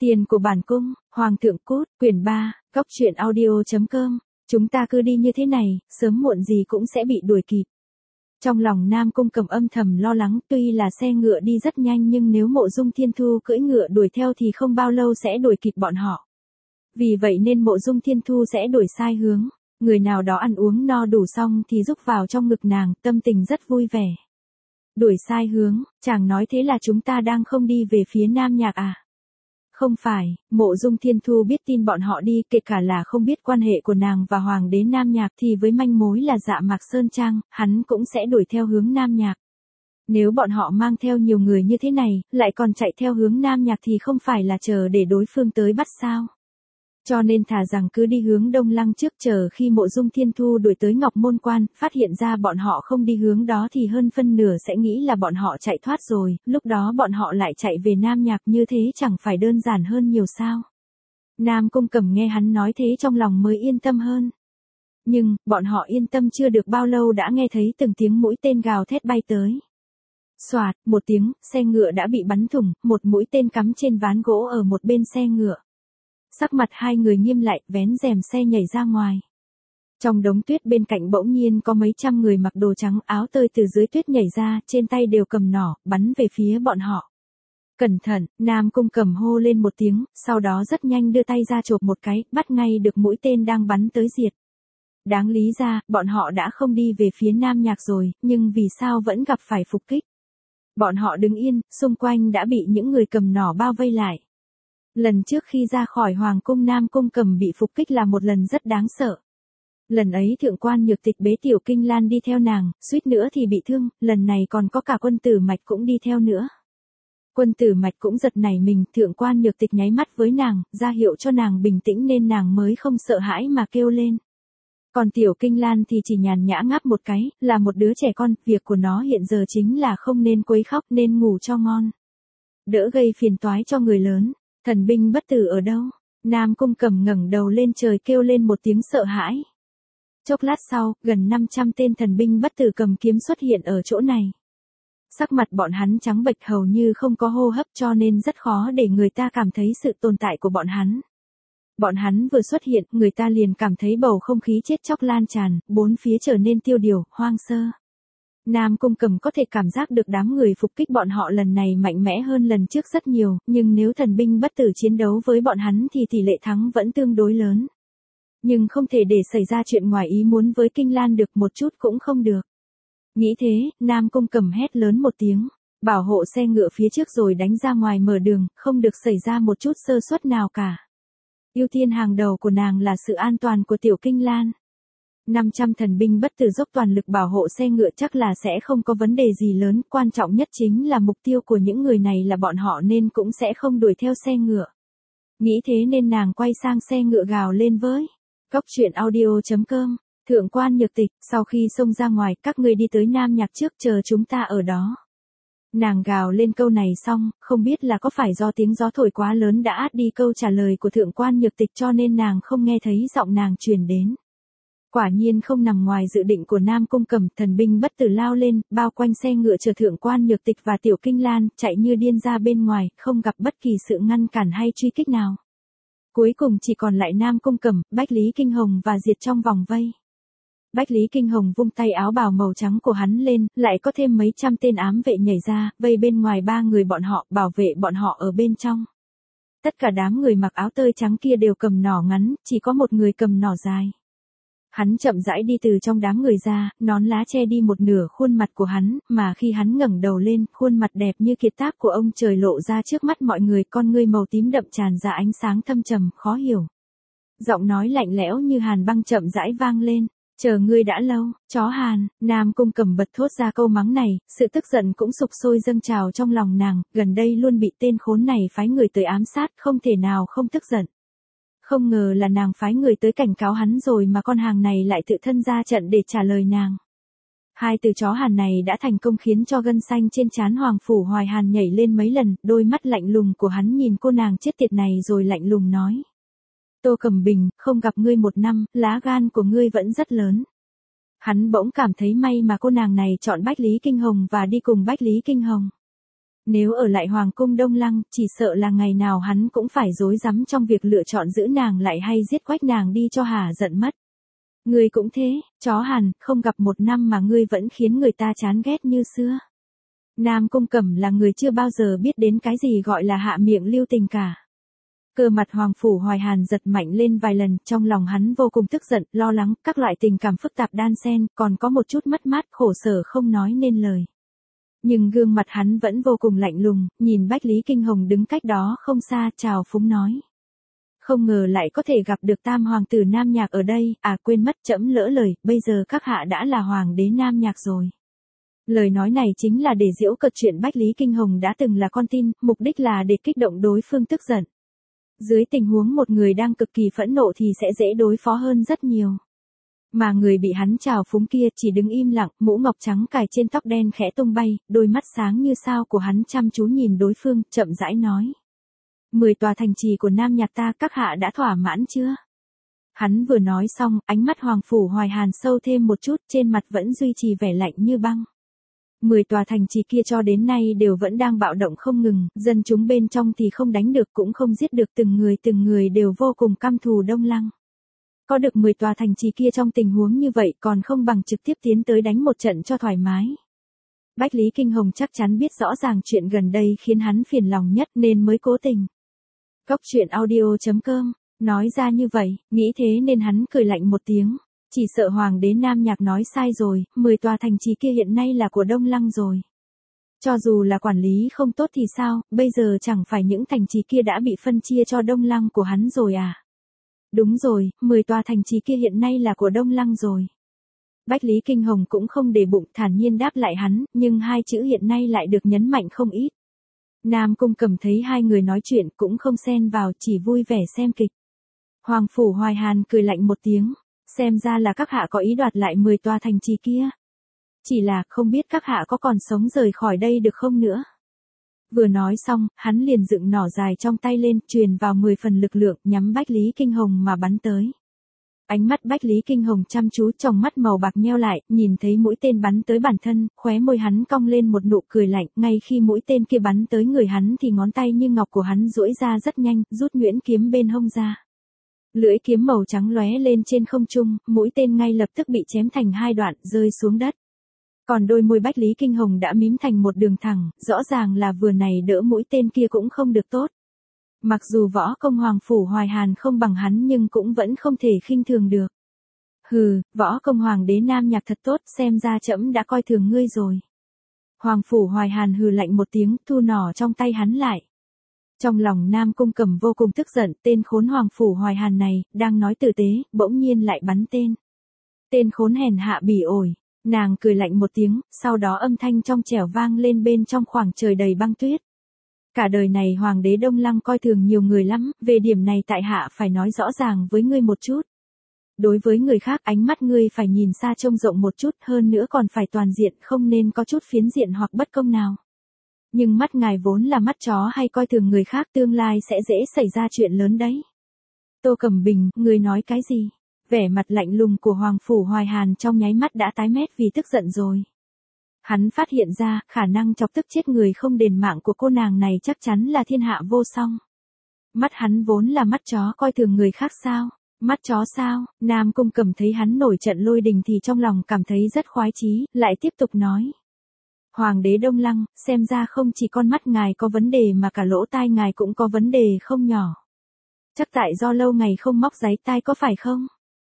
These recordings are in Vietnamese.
Tiền của bản cung, Hoàng thượng cút, quyển 3, Cốc truyện audio.com. Chúng ta cứ đi như thế này, sớm muộn gì cũng sẽ bị đuổi kịp. Trong lòng Nam Cung Cầm âm thầm lo lắng, tuy là xe ngựa đi rất nhanh nhưng nếu Mộ Dung Thiên Thu cưỡi ngựa đuổi theo thì không bao lâu sẽ đuổi kịp bọn họ. Vì vậy nên Mộ Dung Thiên Thu sẽ đuổi sai hướng, người nào đó ăn uống no đủ xong thì rúc vào trong ngực nàng, tâm tình rất vui vẻ. Đuổi sai hướng, chàng nói thế là chúng ta đang không đi về phía Nam Nhạc à? Không phải, Mộ Dung Thiên Thu biết tin bọn họ đi, kể cả là không biết quan hệ của nàng và Hoàng đế Nam Nhạc thì với manh mối là Dạ Mạc Sơn Trang, hắn cũng sẽ đuổi theo hướng Nam Nhạc. Nếu bọn họ mang theo nhiều người như thế này, lại còn chạy theo hướng Nam Nhạc thì không phải là chờ để đối phương tới bắt sao? Cho nên thà rằng cứ đi hướng Đông Lăng trước, chờ khi Mộ Dung Thiên Thu đuổi tới Ngọc Môn Quan, phát hiện ra bọn họ không đi hướng đó thì hơn phân nửa sẽ nghĩ là bọn họ chạy thoát rồi, lúc đó bọn họ lại chạy về Nam Nhạc, như thế chẳng phải đơn giản hơn nhiều sao. Nam Cung Cầm nghe hắn nói thế trong lòng mới yên tâm hơn. Nhưng, bọn họ yên tâm chưa được bao lâu đã nghe thấy từng tiếng mũi tên gào thét bay tới. Xoạt, một tiếng, xe ngựa đã bị bắn thủng, một mũi tên cắm trên ván gỗ ở một bên xe ngựa. Sắc mặt hai người nghiêm lại, vén rèm xe nhảy ra ngoài. Trong đống tuyết bên cạnh bỗng nhiên có mấy trăm người mặc đồ trắng áo tơi từ dưới tuyết nhảy ra, trên tay đều cầm nỏ, bắn về phía bọn họ. Cẩn thận, Nam Cung Cầm hô lên một tiếng, sau đó rất nhanh đưa tay ra chộp một cái, bắt ngay được mũi tên đang bắn tới diệt. Đáng lý ra, bọn họ đã không đi về phía Nam Nhạc rồi, nhưng vì sao vẫn gặp phải phục kích? Bọn họ đứng yên, xung quanh đã bị những người cầm nỏ bao vây lại. Lần trước khi ra khỏi Hoàng cung Nam Cung Cầm bị phục kích là một lần rất đáng sợ. Lần ấy thượng quan Nhược Tịch bế Tiểu Kinh Lan đi theo nàng, suýt nữa thì bị thương, lần này còn có cả Quân Tử Mạch cũng đi theo nữa. Quân Tử Mạch cũng giật nảy mình, thượng quan Nhược Tịch nháy mắt với nàng, ra hiệu cho nàng bình tĩnh nên nàng mới không sợ hãi mà kêu lên. Còn Tiểu Kinh Lan thì chỉ nhàn nhã ngáp một cái, là một đứa trẻ con, việc của nó hiện giờ chính là không nên quấy khóc, nên ngủ cho ngon. Đỡ gây phiền toái cho người lớn. Thần binh bất tử ở đâu? Nam Cung Cầm ngẩng đầu lên trời kêu lên một tiếng sợ hãi. Chốc lát sau, gần 500 tên thần binh bất tử cầm kiếm xuất hiện ở chỗ này. Sắc mặt bọn hắn trắng bệch, hầu như không có hô hấp, cho nên rất khó để người ta cảm thấy sự tồn tại của bọn hắn. Bọn hắn vừa xuất hiện, người ta liền cảm thấy bầu không khí chết chóc lan tràn, bốn phía trở nên tiêu điều, hoang sơ. Nam Cung Cầm có thể cảm giác được đám người phục kích bọn họ lần này mạnh mẽ hơn lần trước rất nhiều, nhưng nếu thần binh bất tử chiến đấu với bọn hắn thì tỷ lệ thắng vẫn tương đối lớn. Nhưng không thể để xảy ra chuyện ngoài ý muốn với Kinh Lan được, một chút cũng không được. Nghĩ thế, Nam Cung Cầm hét lớn một tiếng, bảo hộ xe ngựa phía trước rồi đánh ra ngoài mở đường, không được xảy ra một chút sơ suất nào cả. Ưu tiên hàng đầu của nàng là sự an toàn của Tiểu Kinh Lan. 500 thần binh bất tử dốc toàn lực bảo hộ xe ngựa chắc là sẽ không có vấn đề gì lớn, quan trọng nhất chính là mục tiêu của những người này là bọn họ nên cũng sẽ không đuổi theo xe ngựa. Nghĩ thế nên nàng quay sang xe ngựa gào lên với Cốc truyện audio.com, thượng quan Nhược Tịch, sau khi xông ra ngoài, các ngươi đi tới Nam Nhạc trước, chờ chúng ta ở đó. Nàng gào lên câu này xong, không biết là có phải do tiếng gió thổi quá lớn đã át đi câu trả lời của thượng quan Nhược Tịch cho nên nàng không nghe thấy giọng nàng truyền đến. Quả nhiên không nằm ngoài dự định của Nam Cung Cầm, thần binh bất tử lao lên, bao quanh xe ngựa chờ thượng quan Nhược Tịch và Tiểu Kinh Lan, chạy như điên ra bên ngoài, không gặp bất kỳ sự ngăn cản hay truy kích nào. Cuối cùng chỉ còn lại Nam Cung Cầm, Bách Lý Kinh Hồng và Diệt trong vòng vây. Bách Lý Kinh Hồng vung tay áo bào màu trắng của hắn lên, lại có thêm mấy trăm tên ám vệ nhảy ra, vây bên ngoài ba người bọn họ, bảo vệ bọn họ ở bên trong. Tất cả đám người mặc áo tơi trắng kia đều cầm nỏ ngắn, chỉ có một người cầm nỏ dài. Hắn chậm rãi đi từ trong đám người ra, nón lá che đi một nửa khuôn mặt của hắn, mà khi hắn ngẩng đầu lên, khuôn mặt đẹp như kiệt tác của ông trời lộ ra trước mắt mọi người, con ngươi màu tím đậm tràn ra ánh sáng thâm trầm, khó hiểu. Giọng nói lạnh lẽo như hàn băng chậm rãi vang lên, chờ ngươi đã lâu, chó Hàn. Nam Cung Cầm bật thốt ra câu mắng này, sự tức giận cũng sục sôi dâng trào trong lòng nàng, gần đây luôn bị tên khốn này phái người tới ám sát, không thể nào không tức giận. Không ngờ là nàng phái người tới cảnh cáo hắn rồi mà con hàng này lại tự thân ra trận để trả lời nàng. Hai từ chó Hàn này đã thành công khiến cho gân xanh trên trán Hoàng Phủ Hoài Hàn nhảy lên mấy lần, đôi mắt lạnh lùng của hắn nhìn cô nàng chết tiệt này rồi lạnh lùng nói. Tô Cẩm Bình, không gặp ngươi một năm, lá gan của ngươi vẫn rất lớn. Hắn bỗng cảm thấy may mà cô nàng này chọn Bách Lý Kinh Hồng và đi cùng Bách Lý Kinh Hồng. Nếu ở lại Hoàng cung Đông Lăng, chỉ sợ là ngày nào hắn cũng phải rối rắm trong việc lựa chọn giữ nàng lại hay giết Quách nàng đi cho hả giận mất. Ngươi cũng thế, chó Hàn, không gặp một năm mà ngươi vẫn khiến người ta chán ghét như xưa. Nam Cung Cẩm là người chưa bao giờ biết đến cái gì gọi là hạ miệng lưu tình cả. Cơ mặt Hoàng Phủ Hoài Hàn giật mạnh lên vài lần, trong lòng hắn vô cùng tức giận, lo lắng, các loại tình cảm phức tạp đan xen, còn có một chút mất mát khổ sở không nói nên lời. Nhưng gương mặt hắn vẫn vô cùng lạnh lùng, nhìn Bách Lý Kinh Hồng đứng cách đó không xa, chào phúng nói. Không ngờ lại có thể gặp được tam hoàng tử Nam Nhạc ở đây, quên mất trẫm lỡ lời, bây giờ các hạ đã là hoàng đế Nam Nhạc rồi. Lời nói này chính là để giễu cợt chuyện Bách Lý Kinh Hồng đã từng là con tin, mục đích là để kích động đối phương tức giận. Dưới tình huống một người đang cực kỳ phẫn nộ thì sẽ dễ đối phó hơn rất nhiều. Mà người bị hắn trào phúng kia chỉ đứng im lặng, mũ ngọc trắng cài trên tóc đen khẽ tung bay, đôi mắt sáng như sao của hắn chăm chú nhìn đối phương, chậm rãi nói. 10 tòa thành trì của Nam Nhạc ta các hạ đã thỏa mãn chưa? Hắn vừa nói xong, ánh mắt Hoàng Phủ Hoài Hàn sâu thêm một chút, trên mặt vẫn duy trì vẻ lạnh như băng. 10 tòa thành trì kia cho đến nay đều vẫn đang bạo động không ngừng, dân chúng bên trong thì không đánh được cũng không giết được, từng người đều vô cùng căm thù Đông Lăng. Có được 10 tòa thành trì kia trong tình huống như vậy còn không bằng trực tiếp tiến tới đánh một trận cho thoải mái. Bách Lý Kinh Hồng chắc chắn biết rõ ràng chuyện gần đây khiến hắn phiền lòng nhất nên mới cố tình. Cóc truyện audio.com, nói ra như vậy, nghĩ thế nên hắn cười lạnh một tiếng. Chỉ sợ Hoàng đế Nam Nhạc nói sai rồi, 10 tòa thành trì kia hiện nay là của Đông Lăng rồi. Cho dù là quản lý không tốt thì sao, bây giờ chẳng phải những thành trì kia đã bị phân chia cho Đông Lăng của hắn rồi à? Đúng rồi, 10 tòa thành trì kia hiện nay là của Đông Lăng rồi. Bách Lý Kinh Hồng cũng không để bụng, thản nhiên đáp lại hắn, nhưng hai chữ hiện nay lại được nhấn mạnh không ít. Nam Cung Cẩm thấy hai người nói chuyện cũng không xen vào, chỉ vui vẻ xem kịch. Hoàng Phủ Hoài Hàn cười lạnh một tiếng, xem ra là các hạ có ý đoạt lại 10 tòa thành trì kia. Chỉ là không biết các hạ có còn sống rời khỏi đây được không nữa. Vừa nói xong, hắn liền dựng nỏ dài trong tay lên, truyền vào 10 phần lực lượng, nhắm Bách Lý Kinh Hồng mà bắn tới. Ánh mắt Bách Lý Kinh Hồng chăm chú, trong mắt màu bạc nheo lại, nhìn thấy mũi tên bắn tới bản thân, khóe môi hắn cong lên một nụ cười lạnh, ngay khi mũi tên kia bắn tới người hắn thì ngón tay như ngọc của hắn duỗi ra rất nhanh, rút nhuyễn kiếm bên hông ra. Lưỡi kiếm màu trắng lóe lên trên không trung, mũi tên ngay lập tức bị chém thành hai đoạn, rơi xuống đất. Còn đôi môi Bách Lý Kinh Hồng đã mím thành một đường thẳng, rõ ràng là vừa này đỡ mũi tên kia cũng không được tốt. Mặc dù võ công Hoàng Phủ Hoài Hàn không bằng hắn nhưng cũng vẫn không thể khinh thường được. Hừ, võ công Hoàng đế Nam Nhạc thật tốt, xem ra trẫm đã coi thường ngươi rồi. Hoàng Phủ Hoài Hàn hừ lạnh một tiếng, thu nỏ trong tay hắn lại. Trong lòng Nam Cung Cẩm vô cùng tức giận, tên khốn Hoàng Phủ Hoài Hàn này, đang nói tử tế, bỗng nhiên lại bắn tên. Tên khốn hèn hạ bỉ ổi. Nàng cười lạnh một tiếng, sau đó âm thanh trong trẻo vang lên bên trong khoảng trời đầy băng tuyết. Cả đời này Hoàng đế Đông Lăng coi thường nhiều người lắm, về điểm này tại hạ phải nói rõ ràng với ngươi một chút. Đối với người khác ánh mắt ngươi phải nhìn xa trông rộng một chút, hơn nữa còn phải toàn diện, không nên có chút phiến diện hoặc bất công nào. Nhưng mắt ngài vốn là mắt chó hay coi thường người khác, tương lai sẽ dễ xảy ra chuyện lớn đấy. Tô Cẩm Bình, ngươi nói cái gì? Vẻ mặt lạnh lùng của Hoàng Phủ Hoài Hàn trong nháy mắt đã tái mét vì tức giận rồi. Hắn phát hiện ra, khả năng chọc tức chết người không đền mạng của cô nàng này chắc chắn là thiên hạ vô song. Mắt hắn vốn là mắt chó coi thường người khác sao? Mắt chó sao? Nam Cung Cẩm thấy hắn nổi trận lôi đình thì trong lòng cảm thấy rất khoái chí, lại tiếp tục nói. Hoàng đế Đông Lăng, xem ra không chỉ con mắt ngài có vấn đề mà cả lỗ tai ngài cũng có vấn đề không nhỏ. Chắc tại do lâu ngày không móc giấy tai có phải không?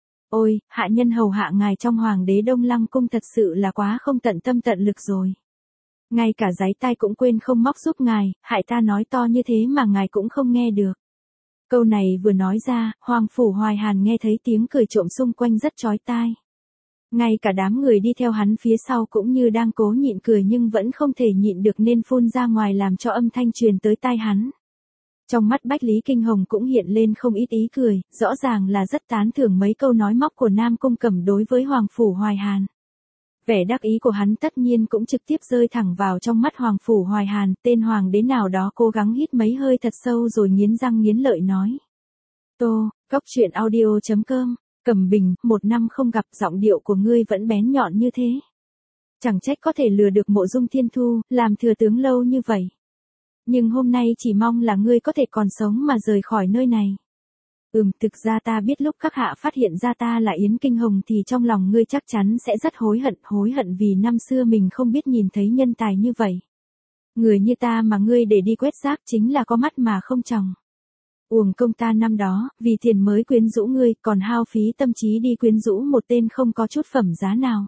Ôi, hạ nhân hầu hạ ngài trong Hoàng đế Đông Lăng cung thật sự là quá không tận tâm tận lực rồi. Ngay cả giấy tai cũng quên không móc giúp ngài, hại ta nói to như thế mà ngài cũng không nghe được. Câu này vừa nói ra, Hoàng Phủ Hoài Hàn nghe thấy tiếng cười trộm xung quanh rất chói tai. Ngay cả đám người đi theo hắn phía sau cũng như đang cố nhịn cười nhưng vẫn không thể nhịn được nên phun ra ngoài làm cho âm thanh truyền tới tai hắn. Trong mắt Bách Lý Kinh Hồng cũng hiện lên không ít ý cười, rõ ràng là rất tán thưởng mấy câu nói móc của Nam Cung Cẩm đối với Hoàng Phủ Hoài Hàn. Vẻ đắc ý của hắn tất nhiên cũng trực tiếp rơi thẳng vào trong mắt Hoàng Phủ Hoài Hàn, tên hoàng đế nào đó cố gắng hít mấy hơi thật sâu rồi nghiến răng nghiến lợi nói. Tô, cóc truyện audio.com, Cẩm Bình, 1 năm không gặp giọng điệu của ngươi vẫn bén nhọn như thế. Chẳng trách có thể lừa được Mộ Dung Thiên Thu, làm thừa tướng lâu như vậy. Nhưng hôm nay chỉ mong là ngươi có thể còn sống mà rời khỏi nơi này. Thực ra ta biết lúc các hạ phát hiện ra ta là Yến Kinh Hồng thì trong lòng ngươi chắc chắn sẽ rất hối hận vì năm xưa mình không biết nhìn thấy nhân tài như vậy. Người như ta mà ngươi để đi quét rác chính là có mắt mà không tròng. Uổng công ta năm đó, vì tiền mới quyến rũ ngươi, còn hao phí tâm trí đi quyến rũ một tên không có chút phẩm giá nào.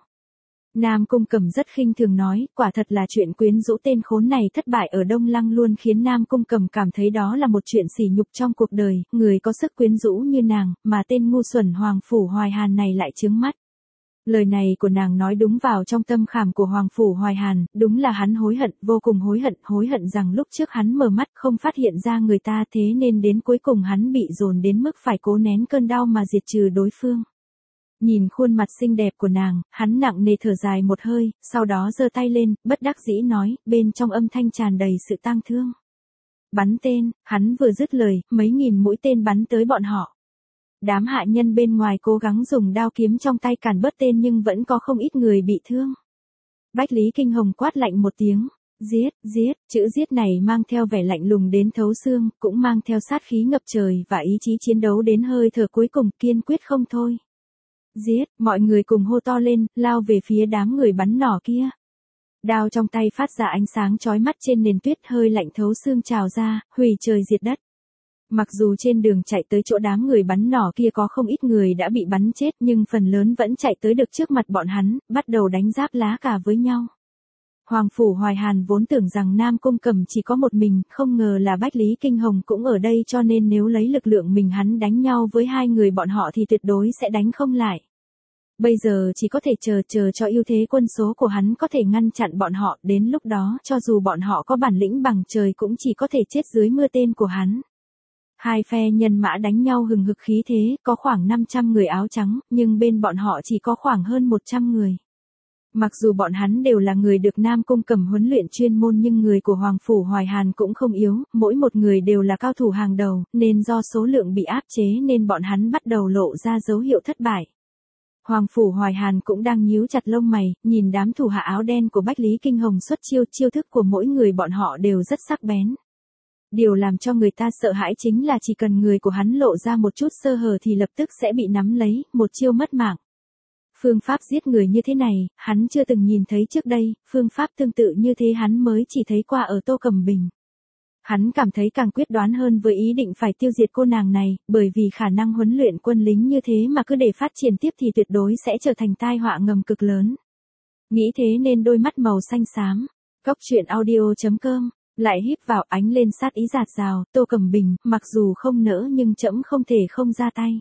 Nam Cung Cẩm rất khinh thường nói, quả thật là chuyện quyến rũ tên khốn này thất bại ở Đông Lăng luôn khiến Nam Cung Cẩm cảm thấy đó là một chuyện sỉ nhục trong cuộc đời, người có sức quyến rũ như nàng, mà tên ngu xuẩn Hoàng Phủ Hoài Hàn này lại chướng mắt. Lời này của nàng nói đúng vào trong tâm khảm của Hoàng Phủ Hoài Hàn, đúng là hắn hối hận, vô cùng hối hận rằng lúc trước hắn mở mắt không phát hiện ra người ta thế nên đến cuối cùng hắn bị dồn đến mức phải cố nén cơn đau mà diệt trừ đối phương. Nhìn khuôn mặt xinh đẹp của nàng, hắn nặng nề thở dài một hơi, sau đó giơ tay lên, bất đắc dĩ nói, bên trong âm thanh tràn đầy sự tang thương. Bắn tên, hắn vừa dứt lời, mấy nghìn mũi tên bắn tới bọn họ. Đám hạ nhân bên ngoài cố gắng dùng đao kiếm trong tay cản bớt tên nhưng vẫn có không ít người bị thương. Bách Lý Kinh Hồng quát lạnh một tiếng, giết, chữ giết này mang theo vẻ lạnh lùng đến thấu xương, cũng mang theo sát khí ngập trời và ý chí chiến đấu đến hơi thở cuối cùng kiên quyết không thôi. Giết, mọi người cùng hô to lên, lao về phía đám người bắn nỏ kia. Đao trong tay phát ra ánh sáng chói mắt trên nền tuyết hơi lạnh thấu xương trào ra, hủy trời diệt đất. Mặc dù trên đường chạy tới chỗ đám người bắn nỏ kia có không ít người đã bị bắn chết nhưng phần lớn vẫn chạy tới được trước mặt bọn hắn, bắt đầu đánh giáp lá cả với nhau. Hoàng Phủ Hoài Hàn vốn tưởng rằng Nam Cung Cẩm chỉ có một mình, không ngờ là Bách Lý Kinh Hồng cũng ở đây cho nên nếu lấy lực lượng mình hắn đánh nhau với hai người bọn họ thì tuyệt đối sẽ đánh không lại. Bây giờ chỉ có thể chờ cho ưu thế quân số của hắn có thể ngăn chặn bọn họ, đến lúc đó cho dù bọn họ có bản lĩnh bằng trời cũng chỉ có thể chết dưới mưa tên của hắn. Hai phe nhân mã đánh nhau hừng hực khí thế, có khoảng 500 người áo trắng, nhưng bên bọn họ chỉ có khoảng hơn 100 người. Mặc dù bọn hắn đều là người được Nam Cung Cẩm huấn luyện chuyên môn nhưng người của Hoàng Phủ Hoài Hàn cũng không yếu, mỗi một người đều là cao thủ hàng đầu, nên do số lượng bị áp chế nên bọn hắn bắt đầu lộ ra dấu hiệu thất bại. Hoàng Phủ Hoài Hàn cũng đang nhíu chặt lông mày, nhìn đám thủ hạ áo đen của Bách Lý Kinh Hồng xuất chiêu thức của mỗi người bọn họ đều rất sắc bén. Điều làm cho người ta sợ hãi chính là chỉ cần người của hắn lộ ra một chút sơ hở thì lập tức sẽ bị nắm lấy, một chiêu mất mạng. Phương pháp giết người như thế này, hắn chưa từng nhìn thấy trước đây, phương pháp tương tự như thế hắn mới chỉ thấy qua ở Tô Cẩm Bình. Hắn cảm thấy càng quyết đoán hơn với ý định phải tiêu diệt cô nàng này, bởi vì khả năng huấn luyện quân lính như thế mà cứ để phát triển tiếp thì tuyệt đối sẽ trở thành tai họa ngầm cực lớn. Nghĩ thế nên đôi mắt màu xanh xám, Cóc Truyện Audio.com lại híp vào ánh lên sát ý rạt rào, Tô Cẩm Bình, mặc dù không nỡ nhưng trẫm không thể không ra tay.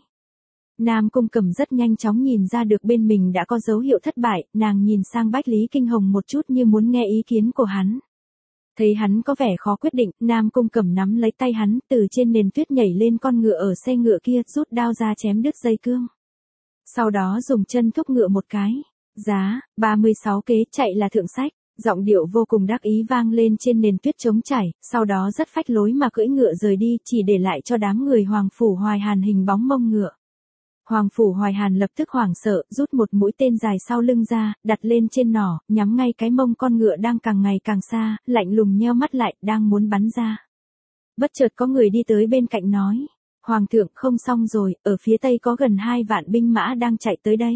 Nam Cung Cẩm rất nhanh chóng nhìn ra được bên mình đã có dấu hiệu thất bại, nàng nhìn sang Bách Lý Kinh Hồng một chút như muốn nghe ý kiến của hắn. Thấy hắn có vẻ khó quyết định, Nam Cung Cẩm nắm lấy tay hắn, từ trên nền tuyết nhảy lên con ngựa ở xe ngựa kia, rút đao ra chém đứt dây cương. Sau đó dùng chân thúc ngựa một cái. Giá, 36 kế, chạy là thượng sách. Giọng điệu vô cùng đắc ý vang lên trên nền tuyết trống chảy, sau đó rất phách lối mà cưỡi ngựa rời đi, chỉ để lại cho đám người Hoàng Phủ Hoài Hàn hình bóng mông ngựa. Hoàng Phủ Hoài Hàn lập tức hoảng sợ, rút một mũi tên dài sau lưng ra, đặt lên trên nỏ, nhắm ngay cái mông con ngựa đang càng ngày càng xa, lạnh lùng nheo mắt lại, đang muốn bắn ra. Bất chợt có người đi tới bên cạnh nói, Hoàng thượng không xong rồi, ở phía tây có gần 2 vạn binh mã đang chạy tới đây.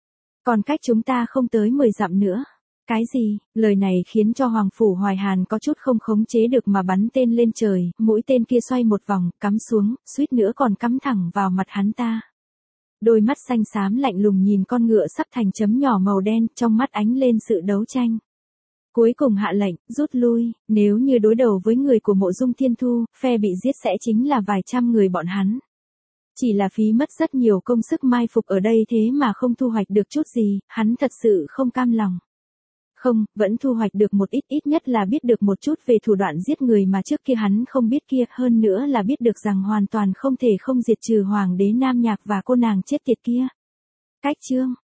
Còn cách chúng ta không tới 10 dặm nữa. Cái gì? Lời này khiến cho Hoàng Phủ Hoài Hàn có chút không khống chế được mà bắn tên lên trời, mũi tên kia xoay một vòng, cắm xuống, suýt nữa còn cắm thẳng vào mặt hắn ta. Đôi mắt xanh xám lạnh lùng nhìn con ngựa sắp thành chấm nhỏ màu đen, trong mắt ánh lên sự đấu tranh. Cuối cùng hạ lệnh, rút lui, nếu như đối đầu với người của Mộ Dung Thiên Thu, phe bị giết sẽ chính là vài trăm người bọn hắn. Chỉ là phí mất rất nhiều công sức mai phục ở đây thế mà không thu hoạch được chút gì, hắn thật sự không cam lòng. Không, vẫn thu hoạch được một ít nhất là biết được một chút về thủ đoạn giết người mà trước kia hắn không biết kia, hơn nữa là biết được rằng hoàn toàn không thể không diệt trừ Hoàng đế Nam Nhạc và cô nàng chết tiệt kia. Cách chương